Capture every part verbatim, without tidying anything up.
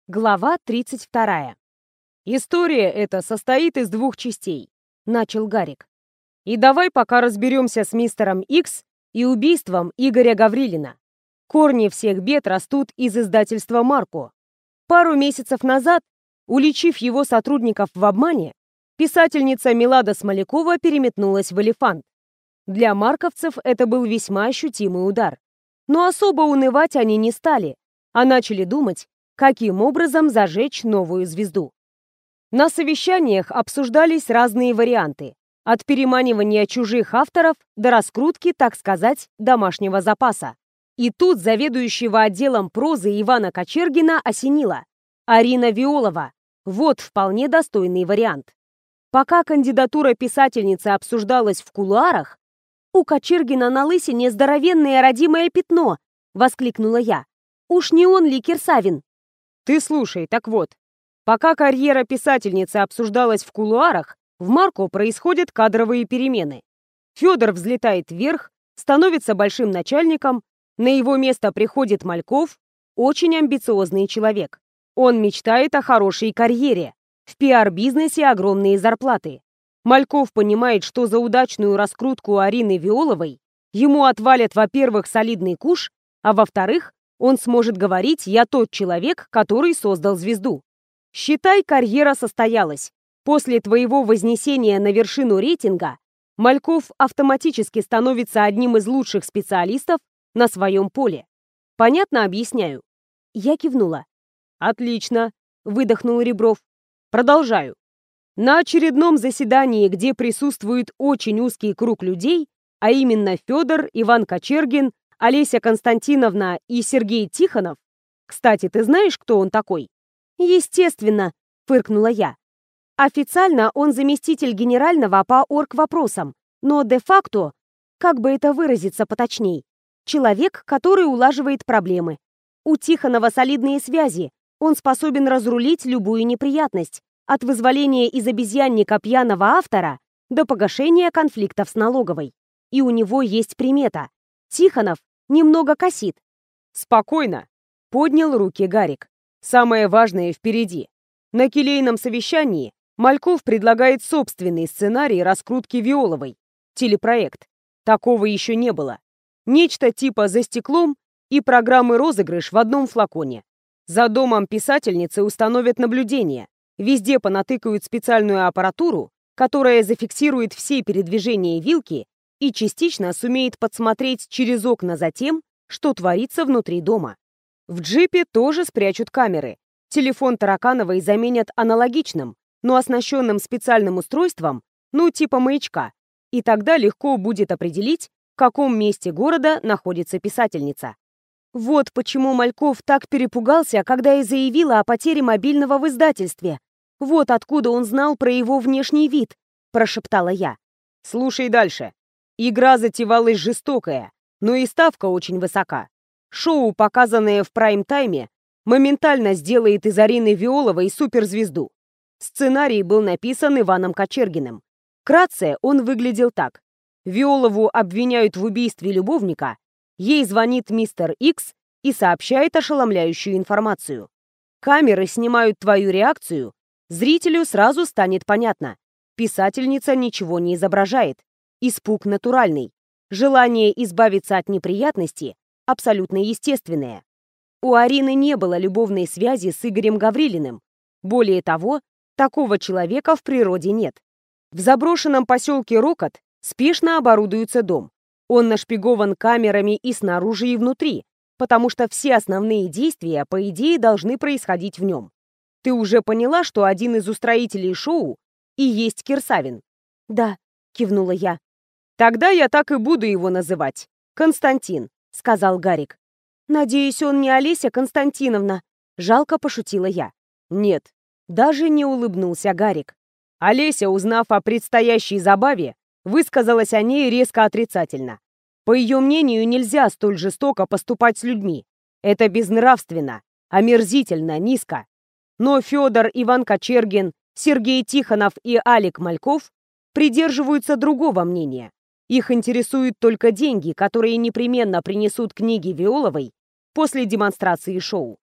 Глава тридцать вторая. «История эта состоит из двух частей», — начал Гарик. «И давай пока разберемся с мистером Икс и убийством Игоря Гаврилина. Корни всех бед растут из издательства «Марко». Пару месяцев назад, уличив его сотрудников в обмане, писательница Милада Смолякова переметнулась в «Элефант». Для марковцев это был весьма ощутимый удар. Но особо унывать они не стали, а начали думать, каким образом зажечь новую звезду. На совещаниях обсуждались разные варианты, от переманивания чужих авторов до раскрутки, так сказать, домашнего запаса. И тут заведующего отделом прозы Ивана Кочергина осенило. Арина Виолова. Вот вполне достойный вариант. Пока кандидатура писательницы обсуждалась в кулуарах, «У Кочергина на лысине здоровенное родимое пятно!» — воскликнула я. «Уж не он ли Кирсавин?» «Ты слушай, так вот, пока карьера писательницы обсуждалась в кулуарах, в «Марко» происходят кадровые перемены. Федор взлетает вверх, становится большим начальником, на его место приходит Мальков, очень амбициозный человек. Он мечтает о хорошей карьере, в пиар-бизнесе огромные зарплаты. Мальков понимает, что за удачную раскрутку Арины Виоловой ему отвалят, во-первых, солидный куш, а во-вторых, он сможет говорить: «Я тот человек, который создал звезду». Считай, карьера состоялась. После твоего вознесения на вершину рейтинга Мальков автоматически становится одним из лучших специалистов на своем поле. Понятно объясняю? Я кивнула. «Отлично», — выдохнул Ребров. «Продолжаю. На очередном заседании, где присутствует очень узкий круг людей, а именно Федор, Иван Кочергин, Олеся Константиновна и Сергей Тихонов. Кстати, ты знаешь, кто он такой?» «Естественно», — фыркнула я. «Официально он заместитель генерального по оргвопросам, но де-факто, как бы это выразиться поточней, человек, который улаживает проблемы. У Тихонова солидные связи, он способен разрулить любую неприятность, от вызволения из обезьянника пьяного автора до погашения конфликтов с налоговой. И у него есть примета. Тихонов немного косит». «Спокойно», — поднял руки Гарик. «Самое важное впереди. На келейном совещании Мальков предлагает собственный сценарий раскрутки Виоловой. Телепроект. Такого еще не было. Нечто типа «За стеклом» и программы «Розыгрыш» в одном флаконе. За домом писательницы установят наблюдение. Везде понатыкают специальную аппаратуру, которая зафиксирует все передвижения вилки и частично сумеет подсмотреть через окна за тем, что творится внутри дома. В джипе тоже спрячут камеры. Телефон Таракановой заменят аналогичным, но оснащенным специальным устройством, ну типа маячка. И тогда легко будет определить, в каком месте города находится писательница. «Вот почему Мальков так перепугался, когда я заявила о потере мобильного в издательстве. Вот откуда он знал про его внешний вид», — прошептала я. «Слушай дальше. Игра затевалась жестокая, но и ставка очень высока. Шоу, показанное в прайм-тайме, моментально сделает из Арины Виоловой суперзвезду. Сценарий был написан Иваном Кочергиным. Вкратце он выглядел так. Виолову обвиняют в убийстве любовника, ей звонит мистер Икс и сообщает ошеломляющую информацию. Камеры снимают твою реакцию, зрителю сразу станет понятно. Писательница ничего не изображает. Испуг натуральный. Желание избавиться от неприятности абсолютно естественное. У Арины не было любовной связи с Игорем Гаврилиным. Более того, такого человека в природе нет. В заброшенном поселке Рокот спешно оборудуется дом. Он нашпигован камерами и снаружи, и внутри, потому что все основные действия, по идее, должны происходить в нем. Ты уже поняла, что один из устроителей шоу и есть Кирсавин? «Да», — кивнула я. «Тогда я так и буду его называть. Константин», — сказал Гарик. «Надеюсь, он не Олеся Константиновна», — жалко пошутила я. «Нет», — даже не улыбнулся Гарик. Олеся, узнав о предстоящей забаве, высказалась о ней резко отрицательно. По ее мнению, нельзя столь жестоко поступать с людьми. Это безнравственно, омерзительно, низко. Но Федор, Иван Кочергин, Сергей Тихонов и Алик Мальков придерживаются другого мнения. Их интересуют только деньги, которые непременно принесут книги Виоловой после демонстрации шоу.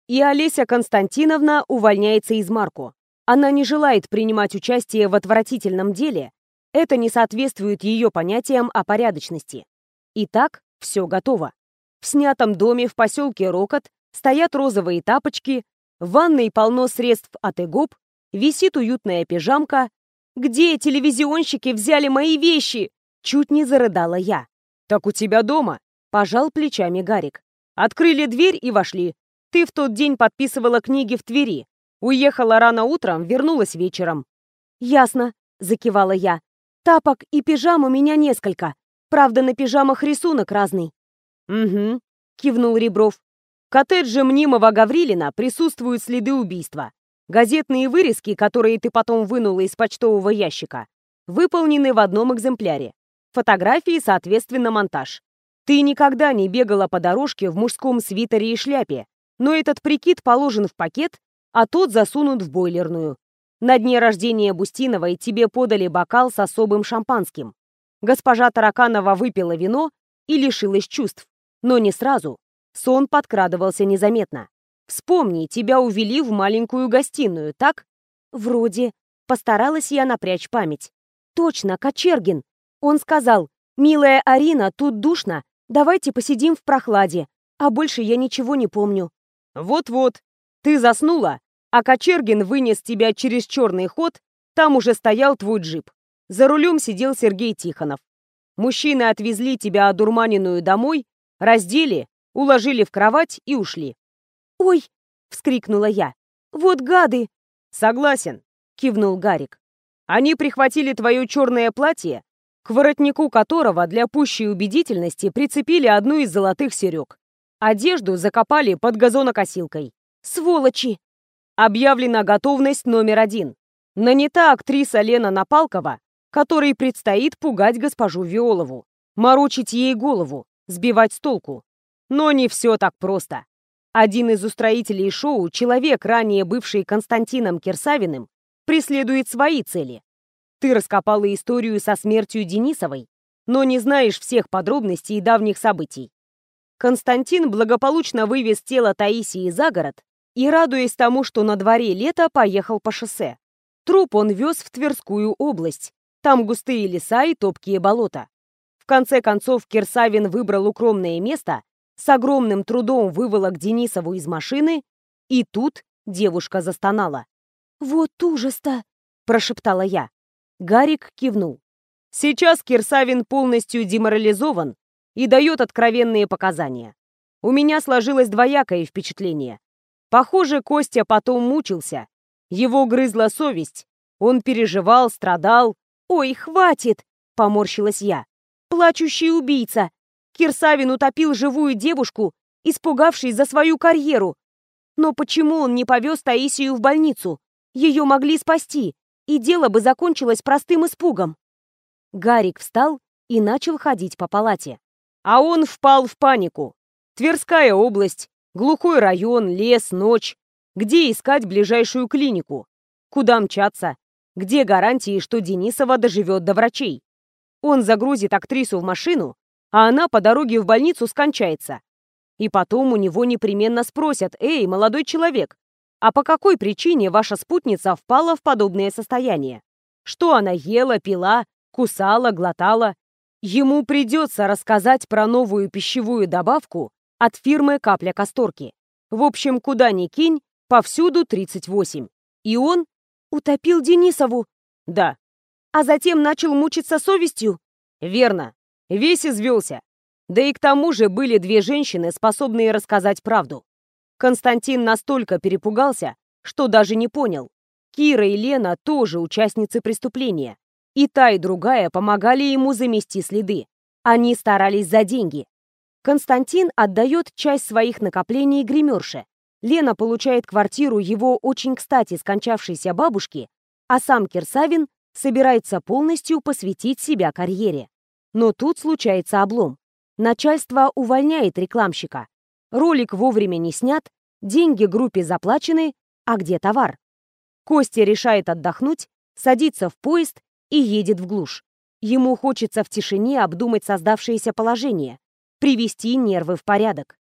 И Олеся Константиновна увольняется из Марко. Она не желает принимать участие в отвратительном деле. Это не соответствует ее понятиям о порядочности. Итак, все готово. В снятом доме в поселке Рокот стоят розовые тапочки, в ванной полно средств от Эгоп, висит уютная пижамка. «Где телевизионщики взяли мои вещи?» Чуть не зарыдала я. «Так у тебя дома», — пожал плечами Гарик. «Открыли дверь и вошли. Ты в тот день подписывала книги в Твери. Уехала рано утром, вернулась вечером». «Ясно», — закивала я. «Тапок и пижам у меня несколько. Правда, на пижамах рисунок разный». «Угу», — кивнул Ребров. «В коттедже мнимого Гаврилина присутствуют следы убийства. Газетные вырезки, которые ты потом вынула из почтового ящика, выполнены в одном экземпляре. Фотографии, соответственно, монтаж. Ты никогда не бегала по дорожке в мужском свитере и шляпе, но этот прикид положен в пакет, а тот засунут в бойлерную. На дне рождения Бустиновой тебе подали бокал с особым шампанским. Госпожа Тараканова выпила вино и лишилась чувств. Но не сразу. Сон подкрадывался незаметно. Вспомни, тебя увели в маленькую гостиную, так? Вроде. Постаралась я напрячь память. Точно, Кочергин. Он сказал: «Милая Арина, тут душно, давайте посидим в прохладе». А больше я ничего не помню. Вот-вот. Ты заснула, а Кочергин вынес тебя через черный ход, там уже стоял твой джип. За рулем сидел Сергей Тихонов. Мужчины отвезли тебя одурманенную домой, раздели, уложили в кровать и ушли. «Ой!» — вскрикнула я. «Вот гады!» «Согласен», — кивнул Гарик. «Они прихватили твое черное платье, к воротнику которого для пущей убедительности прицепили одну из золотых серег. Одежду закопали под газонокосилкой. Сволочи!» Объявлена готовность номер один. Нанята актриса Лена Напалкова, которой предстоит пугать госпожу Виолову, морочить ей голову, сбивать с толку. Но не все так просто. Один из устроителей шоу, человек, ранее бывший Константином Кирсавиным, преследует свои цели. Ты раскопала историю со смертью Денисовой, но не знаешь всех подробностей давних событий. Константин благополучно вывез тело Таисии за город и, радуясь тому, что на дворе лето, поехал по шоссе. Труп он вез в Тверскую область. Там густые леса и топкие болота. В конце концов Кирсавин выбрал укромное место, с огромным трудом выволок Денисову из машины, и тут девушка застонала. «Вот ужас-то!» – прошептала я. Гарик кивнул. Сейчас Кирсавин полностью деморализован и дает откровенные показания. У меня сложилось двоякое впечатление. Похоже, Костя потом мучился. Его грызла совесть. Он переживал, страдал. «Ой, хватит!» – поморщилась я. «Плачущий убийца! Кирсавин утопил живую девушку, испугавшись за свою карьеру. Но почему он не повез Таисию в больницу? Ее могли спасти, и дело бы закончилось простым испугом». Гарик встал и начал ходить по палате. А он впал в панику. Тверская область, глухой район, лес, ночь. Где искать ближайшую клинику? Куда мчаться? Где гарантии, что Денисова доживет до врачей? Он загрузит актрису в машину, а она по дороге в больницу скончается. И потом у него непременно спросят: «Эй, молодой человек, а по какой причине ваша спутница впала в подобное состояние? Что она ела, пила, кусала, глотала?» Ему придется рассказать про новую пищевую добавку от фирмы «Капля касторки». В общем, куда ни кинь, повсюду тридцать восемь. И он утопил Денисову. Да. А затем начал мучиться совестью. Верно. Весь извелся. Да и к тому же были две женщины, способные рассказать правду. Константин настолько перепугался, что даже не понял. Кира и Лена тоже участницы преступления. И та, и другая помогали ему замести следы. Они старались за деньги. Константин отдает часть своих накоплений гримерше. Лена получает квартиру его очень кстати скончавшейся бабушки, а сам Кирсавин собирается полностью посвятить себя карьере. Но тут случается облом. Начальство увольняет рекламщика. Ролик вовремя не снят, деньги группе заплачены, а где товар? Костя решает отдохнуть, садится в поезд и едет в глушь. Ему хочется в тишине обдумать создавшееся положение, привести нервы в порядок.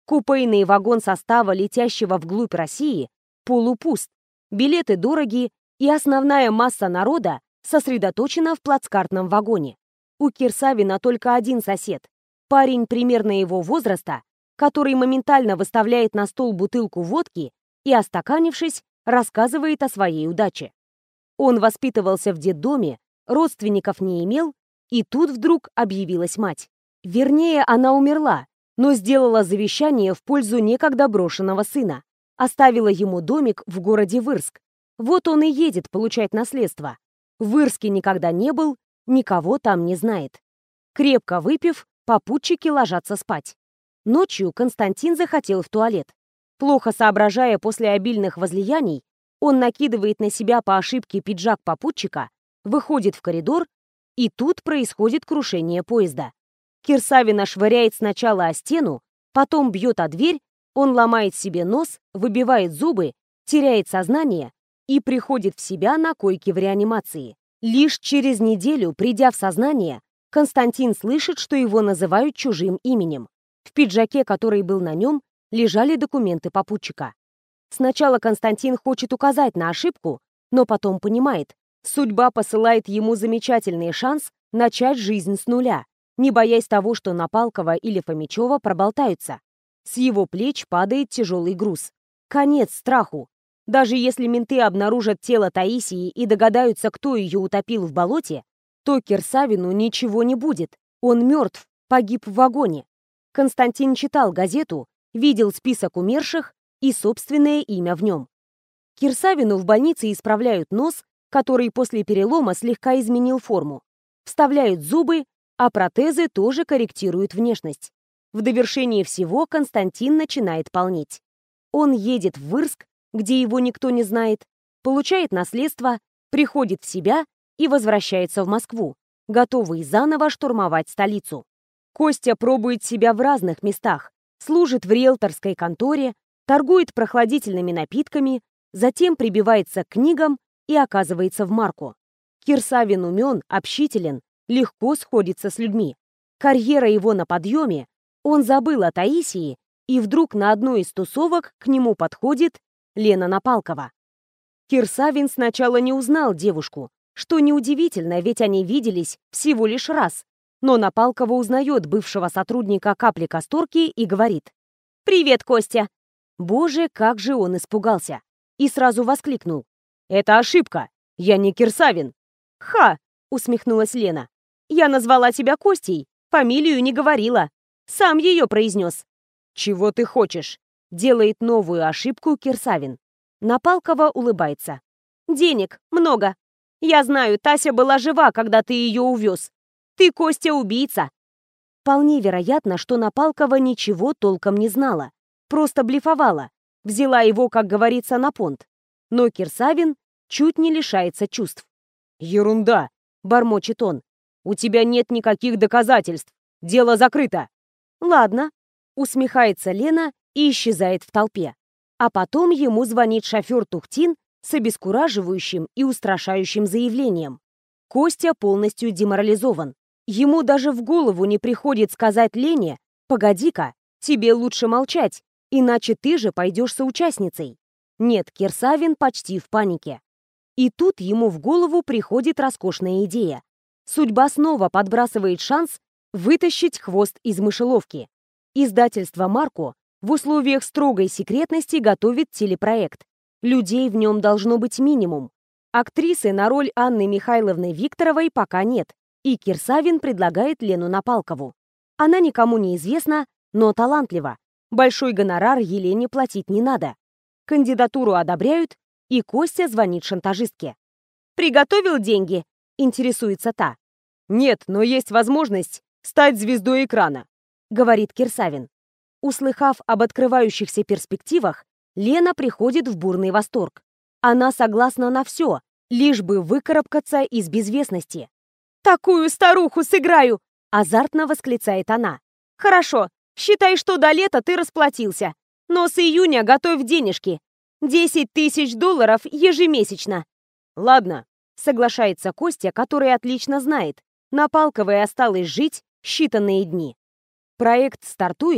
Купейный вагон состава, летящего вглубь России, полупуст. Билеты дороги, и основная масса народа сосредоточена в плацкартном вагоне. У Кирсавина только один сосед. Парень примерно его возраста, который моментально выставляет на стол бутылку водки и, остаканившись, рассказывает о своей удаче. Он воспитывался в детдоме, родственников не имел, и тут вдруг объявилась мать. Вернее, она умерла, но сделала завещание в пользу некогда брошенного сына. Оставила ему домик в городе Вырск. Вот он и едет получать наследство. В Вырске никогда не был, никого там не знает. Крепко выпив, попутчики ложатся спать. Ночью Константин захотел в туалет. Плохо соображая после обильных возлияний, он накидывает на себя по ошибке пиджак попутчика, выходит в коридор, и тут происходит крушение поезда. Кирсавина швыряет сначала о стену, потом бьет о дверь, он ломает себе нос, выбивает зубы, теряет сознание и приходит в себя на койке в реанимации. Лишь через неделю, придя в сознание, Константин слышит, что его называют чужим именем. В пиджаке, который был на нем, лежали документы попутчика. Сначала Константин хочет указать на ошибку, но потом понимает, судьба посылает ему замечательный шанс начать жизнь с нуля, не боясь того, что Напалкова или Фомичева проболтаются. С его плеч падает тяжелый груз. Конец страху. Даже если менты обнаружат тело Таисии и догадаются, кто ее утопил в болоте, то Кирсавину ничего не будет. Он мертв, погиб в вагоне. Константин читал газету, видел список умерших и собственное имя в нем. Кирсавину в больнице исправляют нос, который после перелома слегка изменил форму. Вставляют зубы, а протезы тоже корректируют внешность. В довершение всего Константин начинает полнеть. Он едет в Вырск, где его никто не знает, получает наследство, приходит в себя и возвращается в Москву, готовый заново штурмовать столицу. Костя пробует себя в разных местах, служит в риэлторской конторе, торгует прохладительными напитками, затем прибивается к книгам и оказывается в Марко. Кирсавин умен, общителен, легко сходится с людьми. Карьера его на подъеме, он забыл о Таисии, и вдруг на одной из тусовок к нему подходит Лена Напалкова. Кирсавин сначала не узнал девушку, что неудивительно, ведь они виделись всего лишь раз. Но Напалкова узнает бывшего сотрудника капли касторки и говорит: «Привет, Костя!» Боже, как же он испугался! И сразу воскликнул: «Это ошибка! Я не Кирсавин!» «Ха!» — усмехнулась Лена. «Я назвала тебя Костей, фамилию не говорила. Сам ее произнес». «Чего ты хочешь?» — делает новую ошибку Кирсавин. Напалкова улыбается. «Денег много. Я знаю, Тася была жива, когда ты ее увез. Ты, Костя, убийца». Вполне вероятно, что Напалкова ничего толком не знала. Просто блефовала. Взяла его, как говорится, на понт. Но Кирсавин чуть не лишается чувств. «Ерунда!» — бормочет он. «У тебя нет никаких доказательств. Дело закрыто». «Ладно», — усмехается Лена и исчезает в толпе. А потом ему звонит шофер Тухтин с обескураживающим и устрашающим заявлением. Костя полностью деморализован. Ему даже в голову не приходит сказать Лене: «Погоди-ка, тебе лучше молчать, иначе ты же пойдешь соучастницей». Нет, Кирсавин почти в панике. И тут ему в голову приходит роскошная идея. Судьба снова подбрасывает шанс вытащить хвост из мышеловки. Издательство «Марко» в условиях строгой секретности готовит телепроект. Людей в нем должно быть минимум. Актрисы на роль Анны Михайловны Викторовой пока нет, и Кирсавин предлагает Лену Напалкову. Она никому не известна, но талантлива. Большой гонорар Елене платить не надо. Кандидатуру одобряют, и Костя звонит шантажистке. «Приготовил деньги?» — интересуется та. «Нет, но есть возможность стать звездой экрана», — говорит Кирсавин. Услыхав об открывающихся перспективах, Лена приходит в бурный восторг. Она согласна на все, лишь бы выкарабкаться из безвестности. «Такую старуху сыграю!» — азартно восклицает она. «Хорошо, считай, что до лета ты расплатился. Но с июня готовь денежки. Десять тысяч долларов ежемесячно». «Ладно», — соглашается Костя, который отлично знает, Напалковой осталось жить считанные дни. Проект стартует,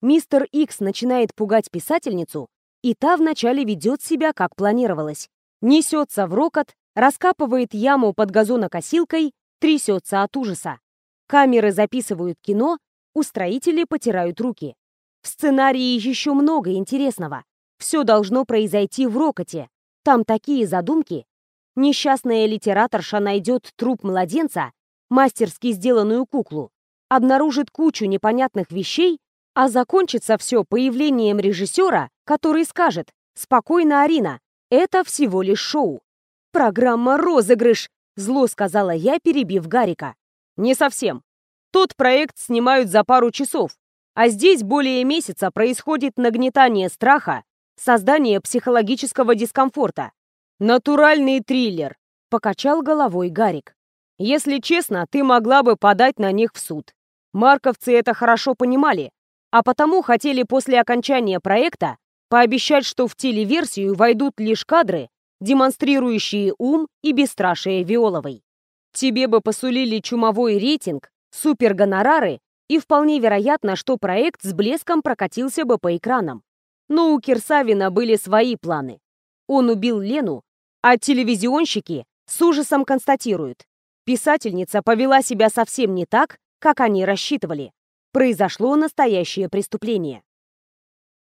Мистер Икс начинает пугать писательницу, и та вначале ведет себя, как планировалось. Несется в рокот, раскапывает яму под газонокосилкой, трясется от ужаса. Камеры записывают кино, устроители потирают руки. В сценарии еще много интересного. Все должно произойти в рокоте. Там такие задумки. Несчастная литераторша найдет труп младенца, мастерски сделанную куклу, обнаружит кучу непонятных вещей, а закончится все появлением режиссера, который скажет: «Спокойно, Арина, это всего лишь шоу». «Программа «Розыгрыш», — зло сказала я, перебив Гарика. Не совсем. Тот проект снимают за пару часов, а здесь более месяца происходит нагнетание страха, создание психологического дискомфорта. Натуральный триллер, покачал головой Гарик. Если честно, ты могла бы подать на них в суд. Марковцы это хорошо понимали, а потому хотели после окончания проекта пообещать, что в телеверсию войдут лишь кадры, демонстрирующие ум и бесстрашие Виоловой. Тебе бы посулили чумовой рейтинг, супергонорары, и вполне вероятно, что проект с блеском прокатился бы по экранам. Но у Кирсавина были свои планы. Он убил Лену, а телевизионщики с ужасом констатируют: писательница повела себя совсем не так, как они рассчитывали. Произошло настоящее преступление.